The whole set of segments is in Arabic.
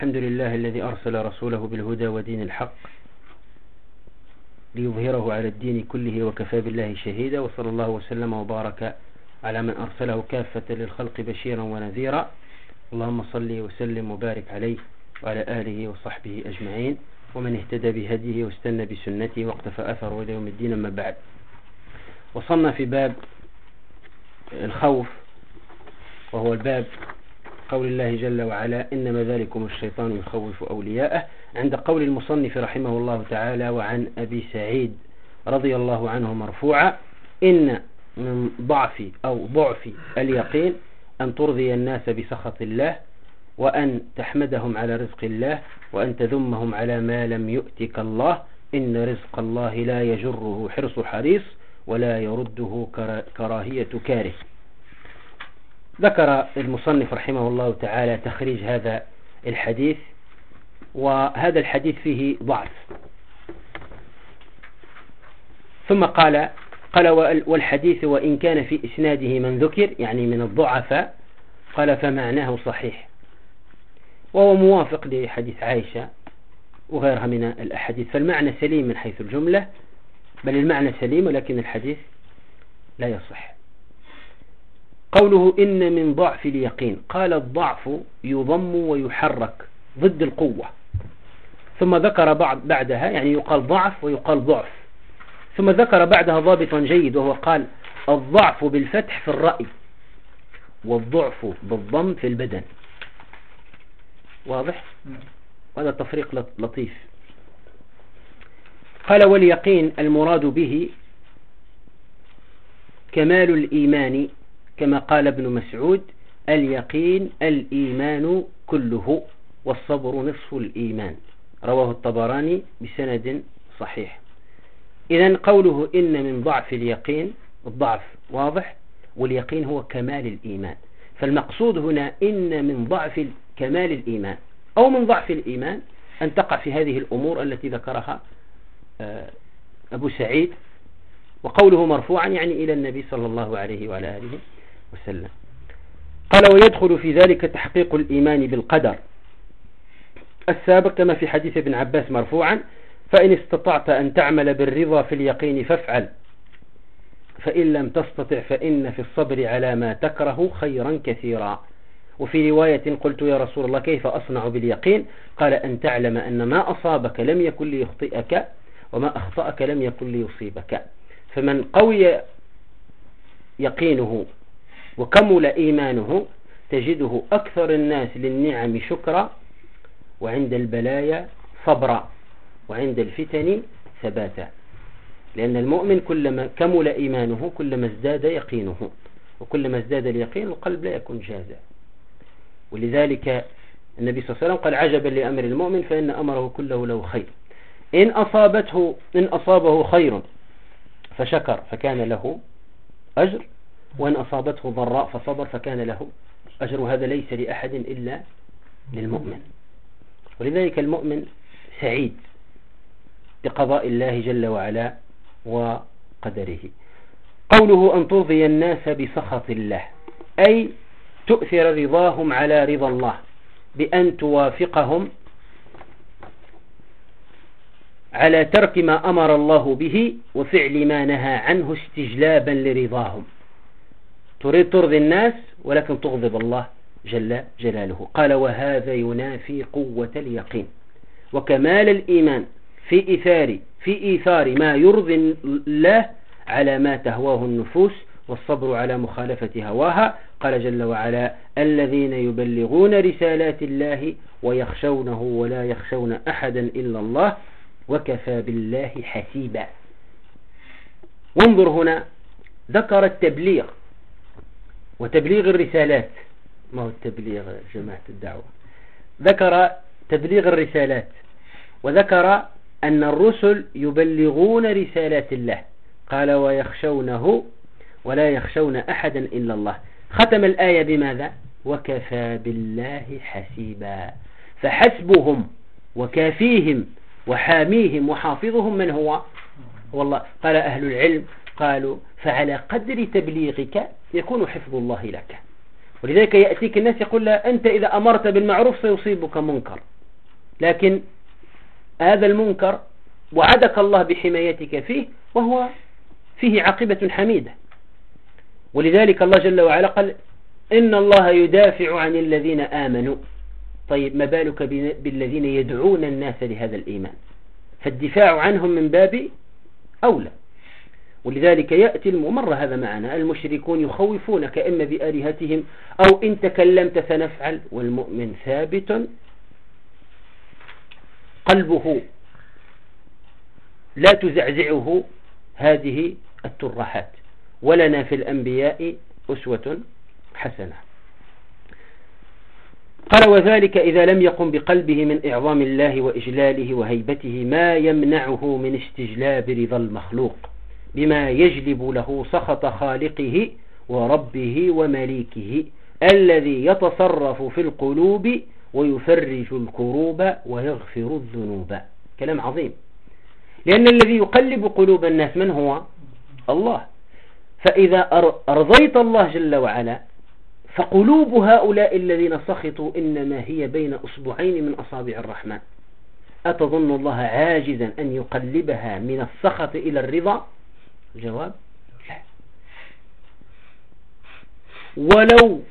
الحمد لله الذي أرسل رسوله بالهدى ودين الحق ليظهره على الدين كله وكفى بالله شهيدا، وصلى الله وسلم وبارك على من أرسله كافة للخلق بشيرا ونذيرا. اللهم صل وسلم وبارك عليه وعلى آله وصحبه أجمعين ومن اهتدى بهديه واستنى بسنته واقتفى أثره إلى يوم الدين. أما بعد، وصلنا في باب الخوف، وهو الباب قول الله جل وعلا: إنما ذلكم الشيطان يخوف أولياءه، عند قول المصنف رحمه الله تعالى: وعن أبي سعيد رضي الله عنه مرفوعا: إن من ضعف اليقين أن ترضي الناس بسخط الله، وأن تحمدهم على رزق الله، وأن تذمهم على ما لم يؤتك الله، إن رزق الله لا يجره حرص حريص ولا يرده كراهية كاره. ذكر المصنف رحمه الله تعالى تخريج هذا الحديث، وهذا الحديث فيه ضعف، ثم قال والحديث وإن كان في إسناده من ذكر، يعني من الضعفاء، قال فمعناه صحيح، وهو موافق لحديث عائشة وغيرها من الأحاديث، فالمعنى سليم من حيث الجملة، بل المعنى سليم ولكن الحديث لا يصح. قوله إن من ضعف اليقين، قال الضعف يضم ويحرك ضد القوة، ثم ذكر بعدها، يعني يقال ضعف ويقال ضعف، ثم ذكر بعدها ضابطا جيد، وهو قال الضعف بالفتح في الرأي والضعف بالضم في البدن. واضح؟ هذا تفريق لطيف. قال واليقين المراد به كمال الإيمان، كما قال ابن مسعود: اليقين الإيمان كله والصبر نصف الإيمان، رواه الطبراني بسند صحيح. إذن قوله إن من ضعف اليقين، الضعف واضح، واليقين هو كمال الإيمان، فالمقصود هنا إن من ضعف كمال الإيمان أو من ضعف الإيمان أن تقع في هذه الأمور التي ذكرها أبو سعيد، وقوله مرفوعا يعني إلى النبي صلى الله عليه وعلى آله وسلم. قال ويدخل في ذلك تحقيق الإيمان بالقدر السابق، كما في حديث ابن عباس مرفوعا: فإن استطعت أن تعمل بالرضا في اليقين فافعل، فإن لم تستطع فإن في الصبر على ما تكره خيرا كثيرا. وفي رواية: قلت يا رسول الله كيف أصنع باليقين؟ قال: أن تعلم أن ما أصابك لم يكن ليخطئك وما أخطأك لم يكن ليصيبك. فمن قوي يقينه وكمل إيمانه تجده أكثر الناس للنعم شكرا، وعند البلايا صبرا، وعند الفتن ثباتا. لأن المؤمن كلما كمل إيمانه كلما ازداد يقينه، وكلما ازداد اليقين القلب لا يكون جازا. ولذلك النبي صلى الله عليه وسلم قال: عجبا لأمر المؤمن فإن أمره كله له خير، إن أصابه خير فشكر فكان له أجر، وإن أصابته ضراء فصبر فكان له أجر. وهذا ليس لأحد إلا للمؤمن. ولذلك المؤمن سعيد بقضاء الله جل وعلا وقدره. قوله أن ترضي الناس بسخط الله، أي تؤثر رضاهم على رضا الله، بأن توافقهم على ترك ما أمر الله به وفعل ما نهى عنه استجلابا لرضاهم. تريد ترضي الناس ولكن تغضب الله جل جلاله. قال وهذا ينافي قوة اليقين وكمال الإيمان في إيثار ما يرضي الله على ما تهواه النفوس، والصبر على مخالفة هواها. قال جل وعلا: الذين يبلغون رسالات الله ويخشونه ولا يخشون أحدا إلا الله وكفى بالله حسيبا. وانظر هنا، ذكر التبليغ وتبليغ الرسالات. ما هو التبليغ جماعة الدعوة؟ ذكر تبليغ الرسالات، وذكر أن الرسل يبلغون رسالات الله. قال ويخشونه ولا يخشون أحدا إلا الله. ختم الآية بماذا؟ وكفى بالله حسيبا. فحسبهم وكافيهم وحاميهم وحافظهم من هو؟ والله. قال أهل العلم قالوا فعلى قدر تبليغك يكون حفظ الله لك. ولذلك يأتيك الناس يقول لا، أنت إذا أمرت بالمعروف سيصيبك منكر، لكن هذا المنكر وعدك الله بحمايتك فيه، وهو فيه عاقبة حميدة. ولذلك الله جل وعلا قال إن الله يدافع عن الذين آمنوا. طيب ما بالك بالذين يدعون الناس لهذا الإيمان؟ فالدفاع عنهم من باب أولى. ولذلك يأتي ومر هذا معنا، المشركون يخوفونك إما بآلهتهم أو إن تكلمت سنفعل، والمؤمن ثابت قلبه لا تزعزعه هذه الترحات. ولنا في الأنبياء أسوة حسنة. قال وذلك إذا لم يقم بقلبه من إعظام الله وإجلاله وهيبته ما يمنعه من استجلاب رضا المخلوق بما يجلب له سخط خالقه وربه ومليكه الذي يتصرف في القلوب ويفرج الكروب ويغفر الذنوب. كلام عظيم، لأن الذي يقلب قلوب الناس من هو؟ الله. فإذا أرضيت الله جل وعلا فقلوب هؤلاء الذين سخطوا إنما هي بين أصبعين من أصابع الرحمن. أتظن الله عاجزا أن يقلبها من السخط إلى الرضا؟ الجواب لا. ولو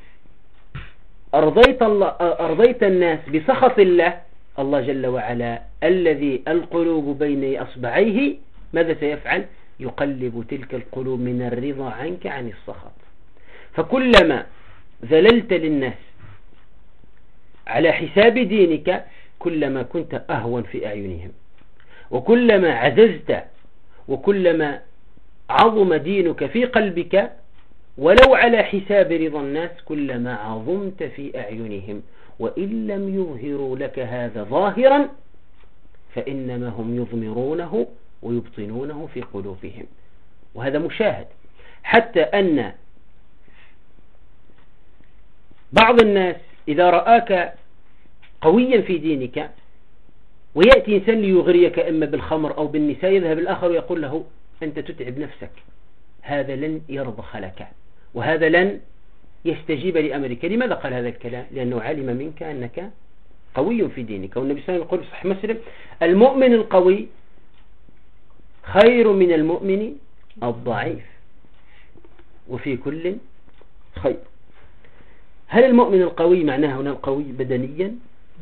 أرضيت الناس بسخط الله، الله جل وعلا الذي القلوب بين أصبعيه ماذا سيفعل؟ يقلب تلك القلوب من الرضا عنك عن السخط. فكلما ذللت للناس على حساب دينك كلما كنت أهون في أعينهم، وكلما عززت وكلما عظم دينك في قلبك ولو على حساب رضا الناس كلما عظمت في أعينهم. وإن لم يظهروا لك هذا ظاهرا فإنما هم يضمرونه ويبطنونه في قلوبهم. وهذا مشاهد، حتى أن بعض الناس إذا رآك قويا في دينك ويأتي إنسان ليغريك إما بالخمر أو بالنساء، يذهب الآخر ويقول له أنت تتعب نفسك، هذا لن يرضخ لك وهذا لن يستجيب لأمرك. لماذا قال هذا الكلام؟ لأنه علم منك أنك قوي في دينك. والنبي صلى الله عليه وسلم يقول في صحيح مسلم المؤمن القوي خير من المؤمن الضعيف وفي كل خير. هل المؤمن القوي معناه هنا القوي بدنيا؟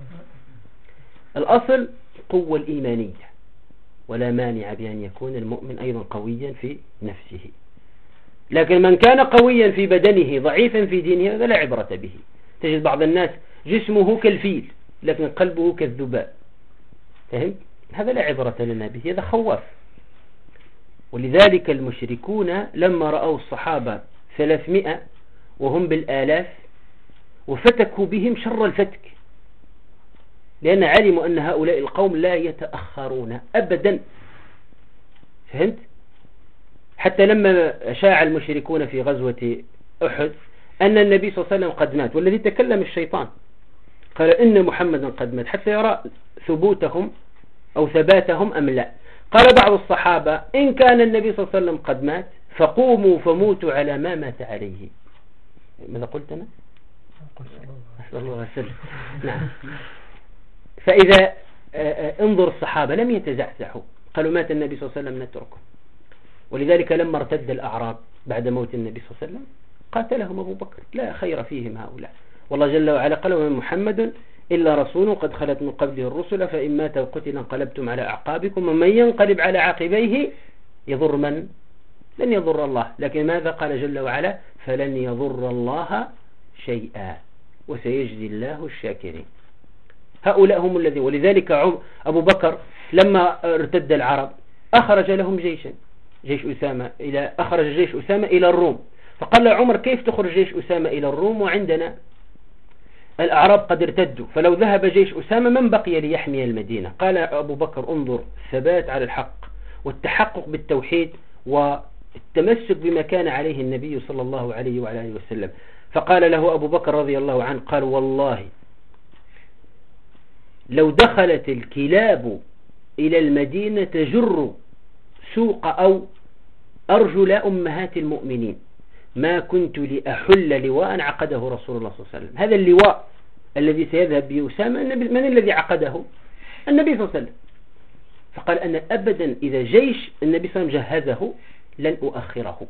الأصل قوة الإيمانية، ولا مانع بأن يكون المؤمن أيضا قويا في نفسه. لكن من كان قويا في بدنه ضعيفا في دينه هذا لا عبرة به. تجد بعض الناس جسمه كالفيل لكن قلبه كالذباب، فهم؟ هذا لا عبرة لنا به، هذا خواف. ولذلك المشركون لما رأوا الصحابة 300 وهم بالآلاف وفتكوا بهم شر الفتك، لأن علموا أن هؤلاء القوم لا يتأخرون أبدا. فهمت؟ حتى لما شاع المشركون في غزوة أحد أن النبي صلى الله عليه وسلم قد مات، والذي تكلم الشيطان قال إن محمدا قد مات حتى يرى ثبوتهم أو ثباتهم أم لا. قال بعض الصحابة إن كان النبي صلى الله عليه وسلم قد مات فقوموا فموتوا على ما مات عليه. ماذا قلت أنا؟ صلى الله عليه وسلم. نعم. فإذا انظر الصحابة لم يتزعزعوا، قالوا مات النبي صلى الله عليه وسلم نتركه. ولذلك لما ارتد الأعراب بعد موت النبي صلى الله عليه وسلم قاتلهم أبو بكر، لا خير فيهم هؤلاء. والله جل وعلا قال وما محمد إلا رسول قد خلت من قبله الرسل فإن مات وقتل انقلبتم على أعقابكم ومن ينقلب على عقبيه يضر من؟ لن يضر الله. لكن ماذا قال جل وعلا؟ فلن يضر الله شيئا وسيجزي الله الشاكرين. هؤلاء هم الذين. ولذلك أبو بكر لما ارتد العرب أخرج لهم جيشا، جيش أسامة أخرج جيش أسامة إلى الروم. فقال عمر كيف تخرج جيش أسامة إلى الروم وعندنا الأعراب قد ارتدوا؟ فلو ذهب جيش أسامة من بقي ليحمي المدينة؟ قال أبو بكر انظر الثبات على الحق والتحقق بالتوحيد والتمسك بما كان عليه النبي صلى الله عليه وعلى آله وسلم. فقال له أبو بكر رضي الله عنه قال والله لو دخلت الكلاب إلى المدينة تجر سوق أو أرجل أمهات المؤمنين ما كنت لأحل لواء عقده رسول الله صلى الله عليه وسلم. هذا اللواء الذي سيذهب به أسامة من الذي عقده؟ النبي صلى الله عليه وسلم. فقال أنا أبدا إذا جيش النبي صلى الله عليه وسلم جهزه لن أؤخره.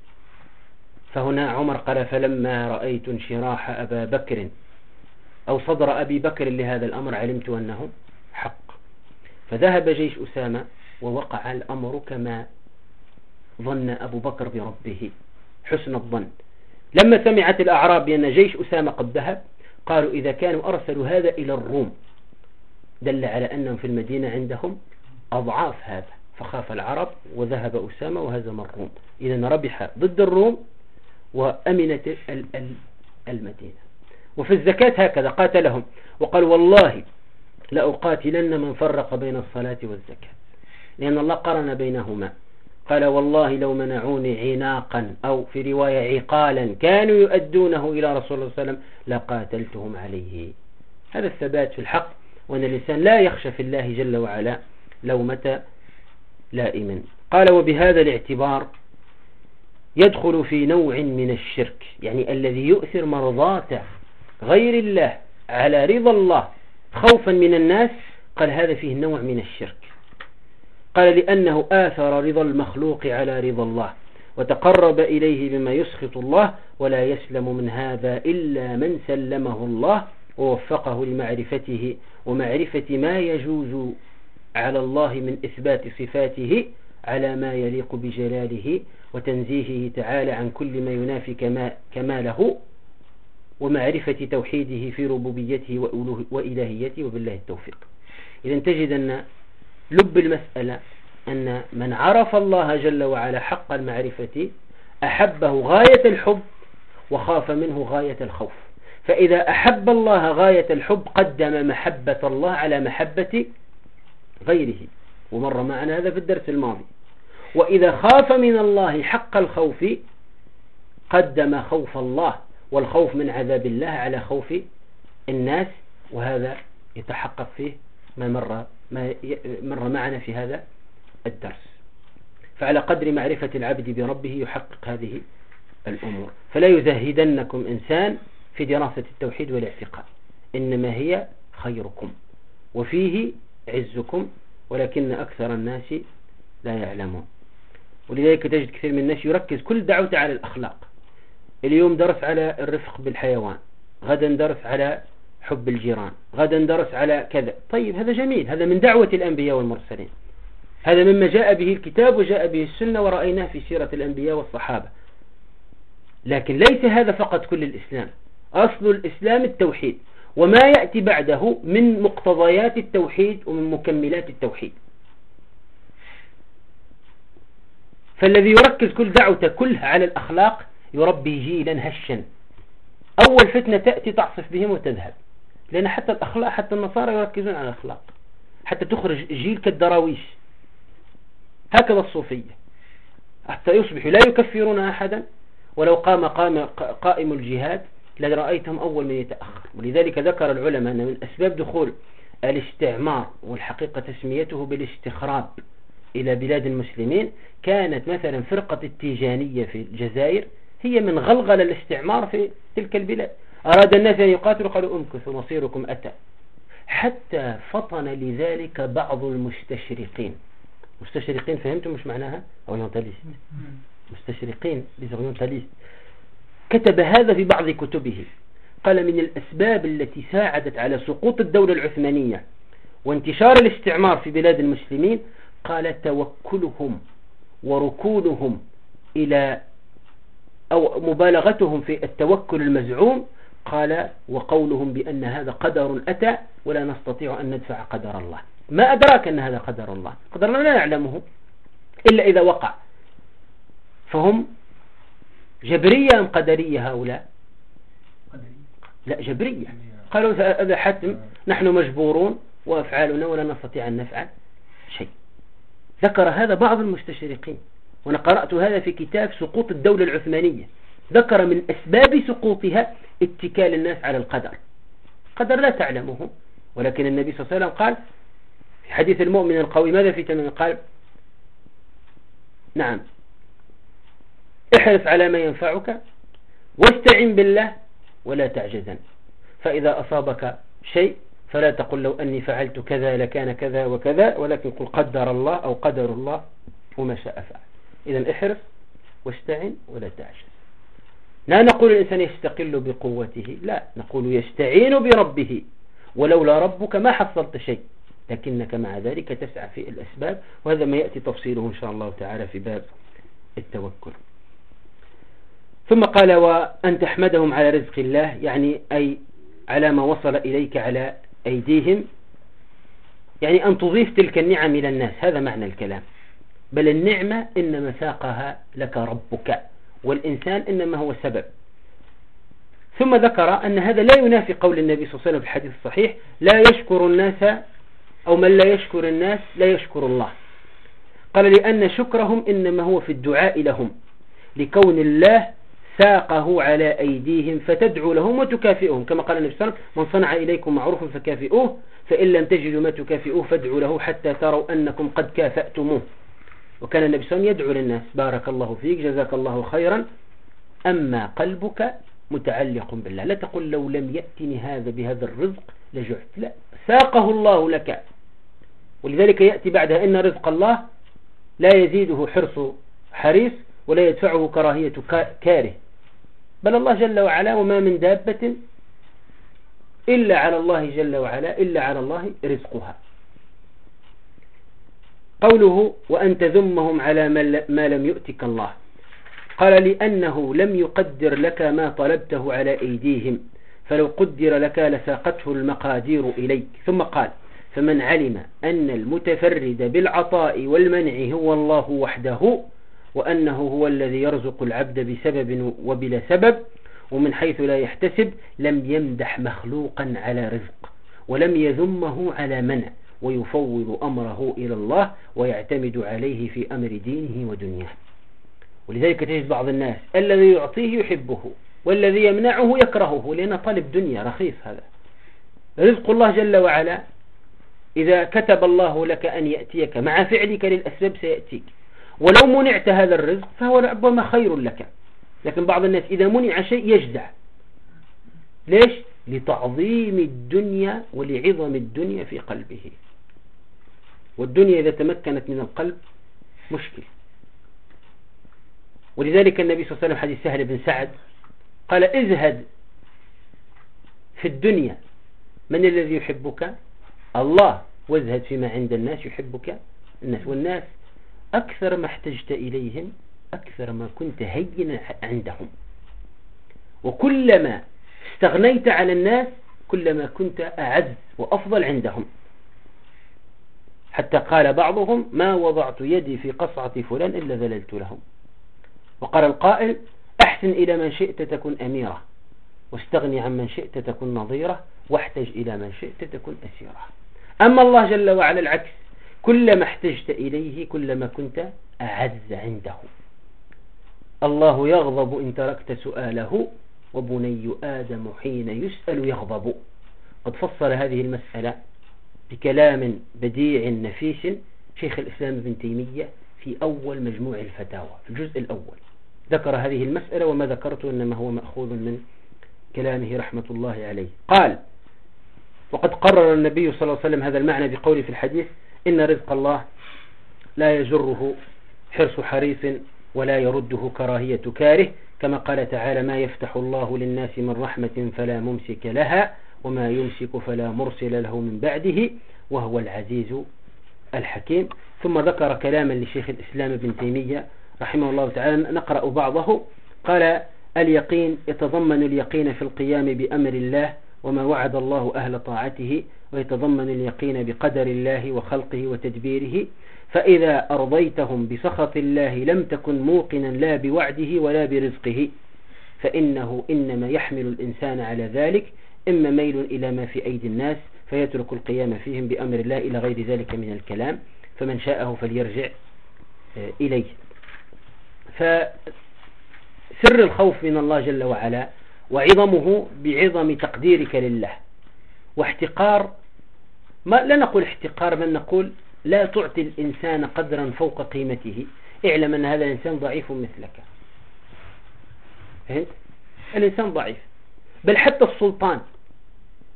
فهنا عمر قال فلما رأيت انشراح أبا بكر أو صدر أبي بكر لهذا الأمر علمت أنه حق. فذهب جيش أسامة ووقع الأمر كما ظن أبو بكر بربه حسن الظن. لما سمعت الأعراب بأن جيش أسامة قد ذهب قالوا إذا كانوا أرسلوا هذا إلى الروم دل على أنهم في المدينة عندهم أضعاف هذا. فخاف العرب وذهب أسامة وهزم الروم. إذن ربح ضد الروم وأمنت المدينة. وفي الزكاة هكذا قاتلهم وقال والله لأقاتلن من فرق بين الصلاة والزكاة، لأن الله قرن بينهما. قال والله لو منعوني عناقا أو في رواية عقالا كانوا يؤدونه إلى رسول الله صلى الله عليه وسلم لقاتلتهم عليه. هذا الثبات في الحق، وأن الإنسان لا يخشى في الله جل وعلا لومة لائم. قال وبهذا الاعتبار يدخل في نوع من الشرك، يعني الذي يؤثر مرضاة غير الله على رضا الله خوفا من الناس، قال هذا فيه نوع من الشرك. قال لأنه آثر رضا المخلوق على رضا الله وتقرب إليه بما يسخط الله، ولا يسلم من هذا إلا من سلمه الله ووفقه لمعرفته ومعرفة ما يجوز على الله من إثبات صفاته على ما يليق بجلاله وتنزيهه تعالى عن كل ما ينافي كماله، ومعرفة توحيده في ربوبيته وإلهيته، وبالله التوفيق. إذن تجد أن لب المسألة أن من عرف الله جل وعلا حق المعرفة أحبه غاية الحب وخاف منه غاية الخوف. فإذا أحب الله غاية الحب قدم محبة الله على محبة غيره، ومر معنا هذا في الدرس الماضي. وإذا خاف من الله حق الخوف قدم خوف الله والخوف من عذاب الله على خوف الناس، وهذا يتحقق فيه ما مر معنا في هذا الدرس. فعلى قدر معرفة العبد بربه يحقق هذه الأمور. فلا يزهدنكم إنسان في دراسة التوحيد والاعتقاد، إنما هي خيركم وفيه عزكم، ولكن أكثر الناس لا يعلمون. ولذلك تجد كثير من الناس يركز كل دعوته على الأخلاق. اليوم درس على الرفق بالحيوان، غدا درس على حب الجيران، غدا درس على كذا. طيب هذا جميل، هذا من دعوة الأنبياء والمرسلين، هذا مما جاء به الكتاب وجاء به السنة ورأيناه في سيرة الأنبياء والصحابة. لكن ليس هذا فقط كل الإسلام. أصل الإسلام التوحيد، وما يأتي بعده من مقتضيات التوحيد ومن مكملات التوحيد. فالذي يركز كل دعوته كلها على الأخلاق يربي جيلا هشا. أول فتنة تأتي تعصف بهم وتذهب، لأن حتى الأخلاق حتى النصارى يركزون على الأخلاق حتى تخرج جيل كالدراويش. هكذا الصوفية حتى يصبحوا لا يكفرون أحدا، ولو قائم الجهاد لرأيتهم أول من يتأخر. ولذلك ذكر العلماء أن من أسباب دخول الاستعمار، والحقيقة تسميته بالاستخراب، إلى بلاد المسلمين كانت مثلا فرقة التيجانية في الجزائر هي من غلغل الاستعمار في تلك البلاد. أراد الناس أن يقاتلوا قالوا امكثوا مصيركم أتى، حتى فطن لذلك بعض المستشرقين. مستشرقين فهمتم مش معناها؟ أورينتاليست، مستشرقين ليس، كتب هذا في بعض كتبه. قال من الأسباب التي ساعدت على سقوط الدولة العثمانية وانتشار الاستعمار في بلاد المسلمين، قال توكلهم وركونهم إلى أو مبالغتهم في التوكل المزعوم. قال وقولهم بأن هذا قدر أتى ولا نستطيع أن ندفع قدر الله. ما أدراك أن هذا قدر الله؟ قدر الله لا نعلمه إلا إذا وقع. فهم جبرية أم قدرية هؤلاء؟ لا جبرية. قالوا هذا حتم، نحن مجبورون وأفعالنا ولا نستطيع أن نفعل شيء. ذكر هذا بعض المستشرقين، وأنا قرأت هذا في كتاب سقوط الدولة العثمانية. ذكر من أسباب سقوطها اتكال الناس على القدر. قدر لا تعلمه، ولكن النبي صلى الله عليه وسلم قال في حديث المؤمن القوي ماذا في تمام؟ قال نعم احرص على ما ينفعك واستعن بالله ولا تعجزن، فإذا أصابك شيء فلا تقل لو أني فعلت كذا لكان كذا وكذا، ولكن قل قدر الله أو قدر الله وما شاء فعل. إذن احرص واستعن ولا تعجز. لا نقول الإنسان يستقل بقوته، لا، نقول يستعين بربه، ولولا ربك ما حصلت شيء، لكنك مع ذلك تسعى في الأسباب، وهذا ما يأتي تفصيله إن شاء الله تعالى في باب التوكل. ثم قال وأن تحمدهم على رزق الله، يعني أي على ما وصل إليك على أيديهم، يعني أن تضيف تلك النعم إلى الناس، هذا معنى الكلام. بل النعمة إنما ساقها لك ربك، والإنسان إنما هو سبب. ثم ذكر أن هذا لا ينافي قول النبي صلى الله عليه وسلم في الحديث الصحيح: لا يشكر الناس، أو من لا يشكر الناس لا يشكر الله. قال لأن شكرهم إنما هو في الدعاء لهم، لكون الله ساقه على أيديهم فتدعو لهم وتكافئهم، كما قال النبي صلى الله عليه وسلم: من صنع إليكم معروفا فكافئوه، فإن لم تجدوا ما تكافئوه فادعوا له حتى تروا أنكم قد كافأتموه. وكان النبي صلى الله عليه وسلم يدعو للناس: بارك الله فيك، جزاك الله خيرا، أما قلبك متعلق بالله. لا تقول لو لم يأتني هذا بهذا الرزق لجعت، لا، ساقه الله لك. ولذلك يأتي بعدها: إن رزق الله لا يزيده حرص حريص ولا يدفعه كراهية كاره، بل الله جل وعلا وما من دابة إلا على الله جل وعلا، إلا على الله رزقها. قوله وأن تذمهم على ما لم يؤتك الله، قال لأنه لم يقدر لك ما طلبته على أيديهم، فلو قدر لك لساقته المقادير إليك. ثم قال: فمن علم أن المتفرد بالعطاء والمنع هو الله وحده، وأنه هو الذي يرزق العبد بسبب وبلا سبب ومن حيث لا يحتسب، لم يمدح مخلوقا على رزق، ولم يذمه على منع، ويفوض أمره إلى الله ويعتمد عليه في أمر دينه ودنياه. ولذلك تجد بعض الناس الذي يعطيه يحبه والذي يمنعه يكرهه، لأنه طالب دنيا رخيص. هذا رزق الله جل وعلا، إذا كتب الله لك أن يأتيك مع فعلك للأسباب سيأتيك، ولو منعت هذا الرزق فهو ربما خير لك. لكن بعض الناس إذا منع شيء يجزع. ليش؟ لتعظيم الدنيا ولعظم الدنيا في قلبه، والدنيا إذا تمكنت من القلب مشكل. ولذلك النبي صلى الله عليه وسلم حديث سهل بن سعد قال: ازهد في الدنيا، من الذي يحبك؟ الله، وازهد فيما عند الناس يحبك الناس. والناس أكثر ما احتجت إليهم أكثر ما كنت هينا عندهم، وكلما استغنيت على الناس كلما كنت أعز وأفضل عندهم. حتى قال بعضهم: ما وضعت يدي في قصعة فلان إلا ذللت لهم. وقال القائل: أحسن إلى من شئت تكن أميرة، واستغني عن من شئت تكن نظيرة، واحتج إلى من شئت تكن أسيرة. أما الله جل وعلا العكس، كلما احتجت إليه كلما كنت أعز عنده. الله يغضب إن تركت سؤاله، وبني آدم حين يسأل يغضب. قد فصل هذه المسألة بكلام بديع نفيس شيخ الإسلام ابن تيمية في أول مجموع الفتاوى في الجزء الأول، ذكر هذه المسألة، وما ذكرته إنما هو مأخوذ من كلامه رحمة الله عليه. قال: وقد قرر النبي صلى الله عليه وسلم هذا المعنى بقوله في الحديث: إن رزق الله لا يجره حرص حريص ولا يرده كراهية كاره، كما قال تعالى: ما يفتح الله للناس من رحمة فلا ممسك لها وما يمسك فلا مرسل له من بعده وهو العزيز الحكيم. ثم ذكر كلاما لشيخ الإسلام ابن تيمية رحمه الله تعالى، نقرأ بعضه. قال: اليقين يتضمن اليقين في القيام بأمر الله وما وعد الله أهل طاعته، ويتضمن اليقين بقدر الله وخلقه وتدبيره، فإذا أرضيتهم بسخط الله لم تكن موقنا لا بوعده ولا برزقه، فإنه إنما يحمل الإنسان على ذلك، إما ميل إلى ما في أيدي الناس فيترك القيام فيهم بأمر الله إلى غير ذلك من الكلام، فمن شاءه فليرجع إليه. فسر الخوف من الله جل وعلا وعظمه بعظم تقديرك لله، واحتقار، ما لا نقول احتقار، بل نقول لا تعطي الإنسان قدرا فوق قيمته. اعلم أن هذا الإنسان ضعيف مثلك، فهمت؟ الإنسان ضعيف. بل حتى السلطان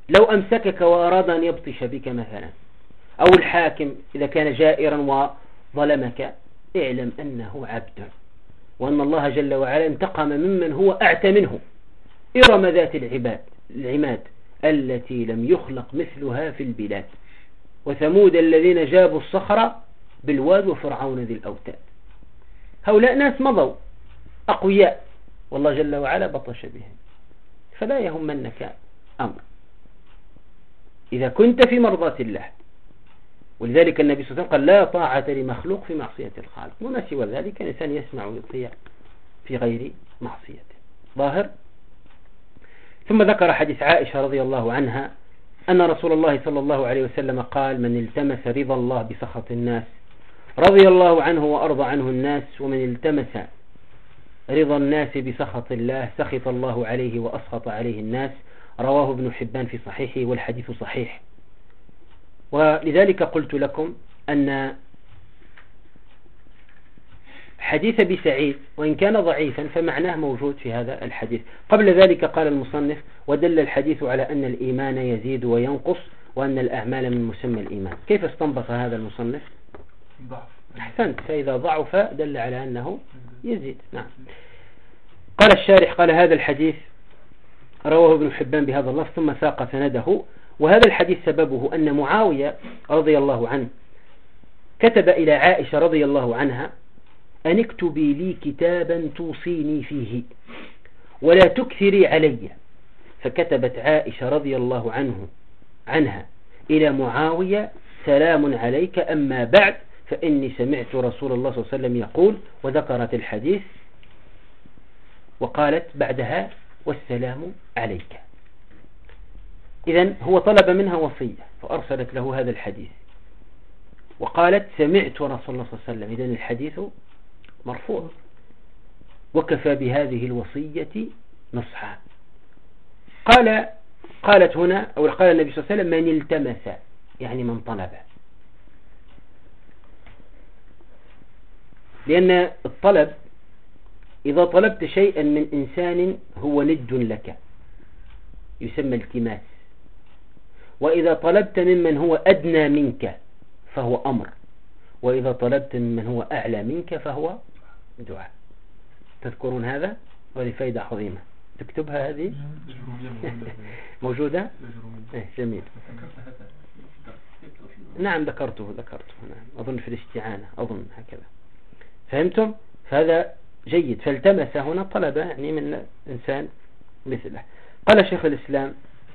لو أمسكك وأراد أن يبطش بك مثلا، أو الحاكم إذا كان جائرا وظلمك، اعلم أنه عبد، وأن الله جل وعلا انتقم ممن هو أعتى منه. إرم ذات العماد التي لم يخلق مثلها في البلاد، وثمود الذين جابوا الصخر بالواد، وفرعون ذي الأوتاد. هؤلاء ناس مضوا أقوياء، والله جل وعلا بطش بهم. فلا يهمنك أمر إذا كنت في مرضاة الله. ولذلك النبي صلى الله عليه وسلم قال: لا طاعة لمخلوق في معصية الخالق. وما سوى ذلك الإنسان يسمع ويطيع في غير معصيته. ظاهر. ثم ذكر حديث عائشة رضي الله عنها أن رسول الله صلى الله عليه وسلم قال: من التمس رضا الله بسخط الناس رضي الله عنه وأرضى عنه الناس، ومن التمس رضا الناس بسخط الله سخط الله عليه وأسخط عليه الناس. رواه ابن حبان في صحيحه، والحديث صحيح. ولذلك قلت لكم أن حديث أبي سعيد وإن كان ضعيفا فمعناه موجود في هذا الحديث. قبل ذلك قال المصنف: ودل الحديث على أن الإيمان يزيد وينقص، وأن الأعمال من مسمى الإيمان. كيف استنبط هذا المصنف؟ ضعف. أحسنت، فإذا ضعف دل على أنه يزيد. نعم. قال الشارح: قال هذا الحديث رواه ابن حبان بهذا اللفظ، ثم ساق سنده. وهذا الحديث سببه أن معاوية رضي الله عنه كتب إلى عائشة رضي الله عنها: أن اكتبي لي كتابا توصيني فيه ولا تكثري علي. فكتبت عائشة رضي الله عنها إلى معاوية: سلام عليك، أما بعد فإني سمعت رسول الله صلى الله عليه وسلم يقول، وذكرت الحديث وقالت بعدها: والسلام عليك. إذن هو طلب منها وصية فأرسلت له هذا الحديث، وقالت: سمعت رسول الله صلى الله عليه وسلم. إذن الحديث مرفوع، وكفى بهذه الوصية نصحا. قالت هنا، أو قال النبي صلى الله عليه وسلم: من التمس، يعني من طلب. لأن الطلب إذا طلبت شيئا من إنسان هو ند لك يسمى التماس، وإذا طلبت ممن هو أدنى منك فهو أمر، وإذا طلبت ممن هو أعلى منك فهو دعاء. تذكرون هذا؟ وهذه فائدة عظيمة، تكتبها هذه موجودة؟ جميل. نعم ذكرته نعم. أظن في الاستعانة، أظن هكذا. فهمتم؟ فهذا جيد. فالتمس هنا طلب يعني من إنسان مثله. قال شيخ الإسلام: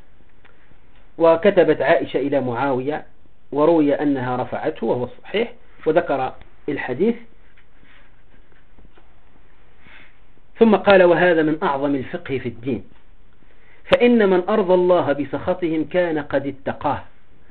وكتبت عائشة إلى معاوية، وروي أنها رفعته وهو صحيح، وذكر الحديث. ثم قال: وهذا من أعظم الفقه في الدين، فإن من أرضى الله بسخطهم كان قد اتقاه،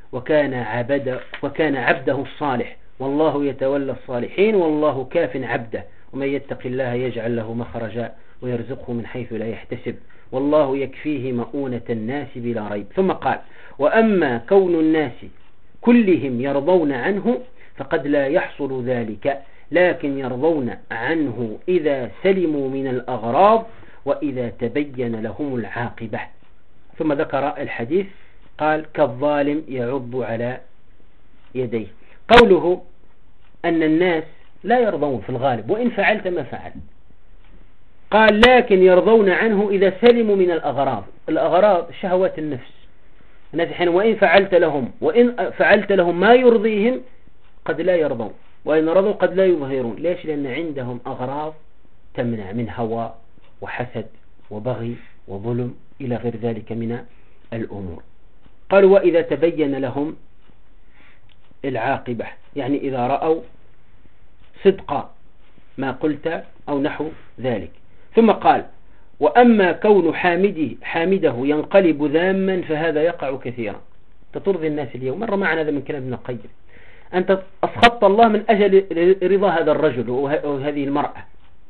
وكان عبده الصالح، والله يتولى الصالحين، والله كاف عبده، ومن يتق الله يجعل له مخرجا ويرزقه من حيث لا يحتسب، والله يكفيه مؤونة الناس بلا ريب. ثم قال: وأما كون الناس كلهم يرضون عنه فقد لا يحصل ذلك، لكن يرضون عنه إذا سلموا من الأغراض وإذا تبين لهم العاقبة. ثم ذكر الحديث قال: كالظالم يعض على يديه. قوله أن الناس لا يرضون في الغالب وإن فعلت ما فعل، قال: لكن يرضون عنه إذا سلموا من الأغراض شهوات النفس. الناس حين وإن فعلت لهم ما يرضيهم قد لا يرضون، وإن رضوا قد لا يظهرون. ليش؟ لأن عندهم أغراض تمنع من هوى وحسد وبغي وظلم إلى غير ذلك من الأمور. قالوا: وإذا تبين لهم العاقبة، يعني إذا رأوا صدق ما قلت أو نحو ذلك. ثم قال: وأما كون حامده ينقلب ذاما فهذا يقع كثيرا. تطرد الناس اليوم، مر معنا هذا من كلام ابن القيم، أنت أسخطت الله من أجل رضا هذا الرجل وهذه المرأة،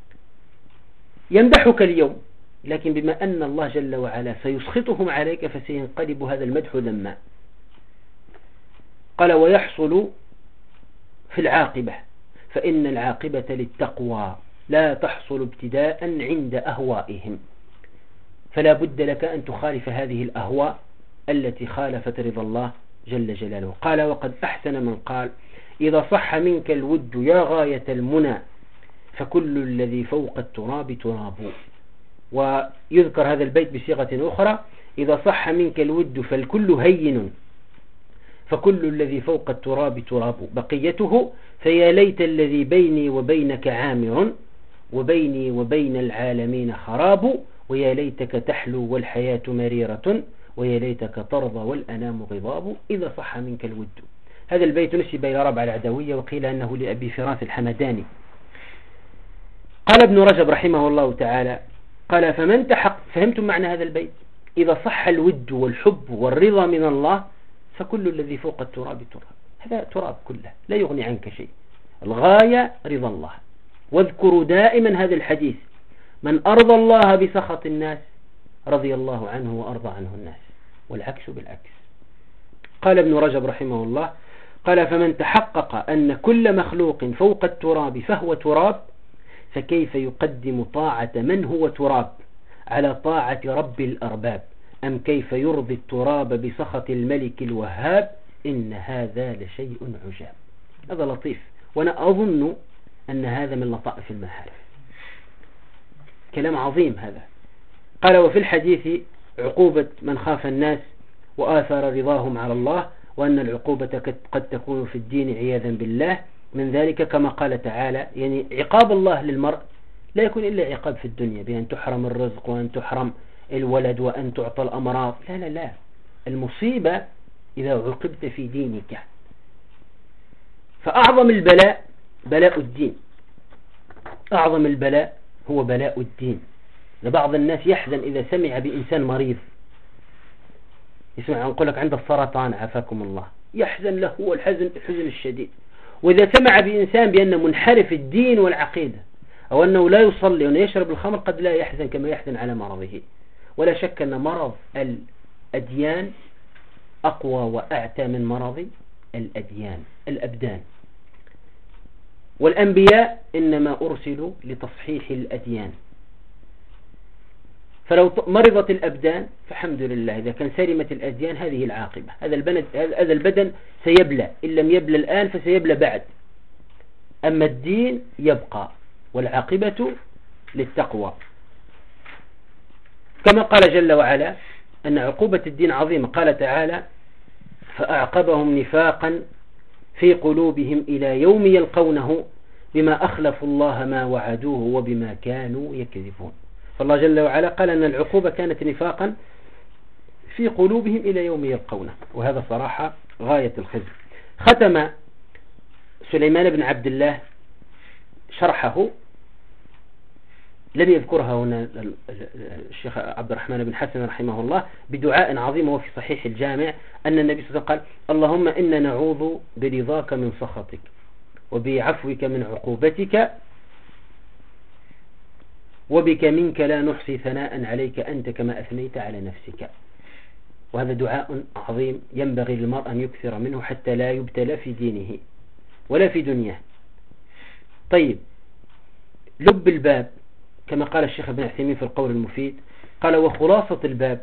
يمدحك اليوم، لكن بما أن الله جل وعلا سيسخطهم عليك فسينقلب هذا المدح ذما. قال: ويحصل في العاقبة، فإن العاقبة للتقوى لا تحصل ابتداء عند أهوائهم، فلا بد لك أن تخالف هذه الأهواء التي خالفت رضا الله جل جلاله. قال وقد أحسن من قال إذا صح منك الود يا غاية المنى فكل الذي فوق التراب تراب. ويذكر هذا البيت بصيغة أخرى إذا صح منك الود فالكل هين فكل الذي فوق التراب تراب. بقيته فيا ليت الذي بيني وبينك عامر وبيني وبين العالمين خراب ويا ليتك تحلو والحياة مريرة ويا ليتك ترضى والأنام غضاب إذا صح منك الود. هذا البيت نسب إلى ربع العدوية وقيل أنه لأبي فراس الحمداني. قال ابن رجب رحمه الله تعالى قال فهمتم معنى هذا البيت؟ إذا صح الود والحب والرضا من الله فكل الذي فوق التراب تراب. هذا تراب كله لا يغني عنك شيء. الغاية رضا الله. واذكروا دائما هذا الحديث من أرضى الله بسخط الناس رضي الله عنه وأرضى عنه الناس والعكس بالعكس. قال ابن رجب رحمه الله قال فمن تحقق أن كل مخلوق فوق التراب فهو تراب فكيف يقدم طاعة من هو تراب على طاعة رب الأرباب أم كيف يرضي التراب بسخط الملك الوهاب إن هذا لشيء عجاب. هذا لطيف وأنا أظن أن هذا من لطائف المعارف. كلام عظيم هذا. قال وفي الحديث عقوبة من خاف الناس وآثر رضاهم على الله وأن العقوبة قد تكون في الدين عياذا بالله من ذلك كما قال تعالى يعني عقاب الله للمرء لا يكون إلا عقاب في الدنيا بأن تحرم الرزق وأن تحرم الولد وأن تعطى الأمراض. لا لا لا، المصيبة إذا عوقبت في دينك. فأعظم البلاء بلاء الدين. أعظم البلاء هو بلاء الدين. بعض الناس يحزن إذا سمع بإنسان مريض، يسمع يقول لك عند السرطان عافاكم الله، يحزن له هو الحزن الشديد. وإذا سمع بإنسان بأنه منحرف الدين والعقيدة أو أنه لا يصلي وأنه يشرب الخمر قد لا يحزن كما يحزن على مرضه. ولا شك أن مرض الأديان أقوى وأعتى من مرض الأبدان. والأنبياء إنما أرسلوا لتصحيح الأديان. فلو مرضت الأبدان فحمد لله، إذا كان سلمت الأديان هذه العاقبة. هذا البدن سيبلى، إن لم يبلى الآن فسيبلى بعد. أما الدين يبقى والعاقبة للتقوى. كما قال جل وعلا أن عقوبة الدين عظيمة. قال تعالى فأعقبهم نفاقا في قلوبهم إلى يوم يلقونه بما أخلفوا الله ما وعدوه وبما كانوا يكذبون. فالله جل وعلا قال أن العقوبة كانت نفاقا في قلوبهم إلى يوم يلقونه، وهذا صراحة غاية الخزي. ختم سليمان بن عبد الله شرحه، لم يذكرها هنا الشيخ عبد الرحمن بن حسن رحمه الله، بدعاء عظيم وفي صحيح الجامع أن النبي صلى الله عليه وسلم قال اللهم إنا نعوذ برضاك من سخطك وبعفوك من عقوبتك وبك منك لا نحصي ثناء عليك أنت كما أثنيت على نفسك. وهذا دعاء عظيم ينبغي للمرء أن يكثر منه حتى لا يبتلى في دينه ولا في دنياه. طيب، لب الباب كما قال الشيخ ابن عثيمين في القول المفيد، قال وخلاصة الباب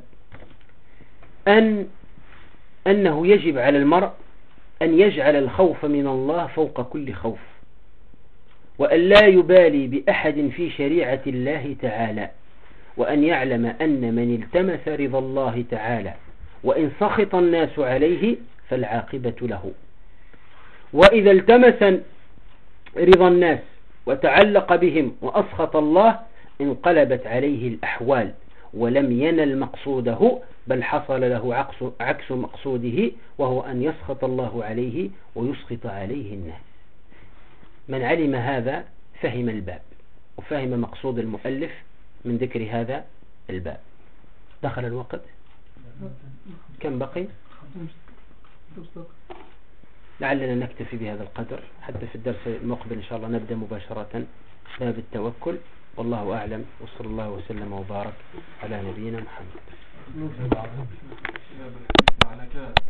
أنه يجب على المرء أن يجعل الخوف من الله فوق كل خوف، وأن لا يبالي بأحد في شريعة الله تعالى، وأن يعلم أن من التمس رضا الله تعالى وإن سخط الناس عليه فالعاقبة له، وإذا التمس رضا الناس وتعلق بهم وأسخط الله انقلبت عليه الأحوال ولم ينل مقصوده، بل حصل له عكس مقصوده، وهو أن يسخط الله عليه ويسخط عليه الناس. من علم هذا فهم الباب وفهم مقصود المؤلف من ذكر هذا الباب. دخل الوقت، كم بقي؟ لعلنا نكتفي بهذا القدر حتى في الدرس المقبل إن شاء الله نبدأ مباشرة باب التوكل. والله أعلم، وصلى الله وسلم وبارك على نبينا محمد.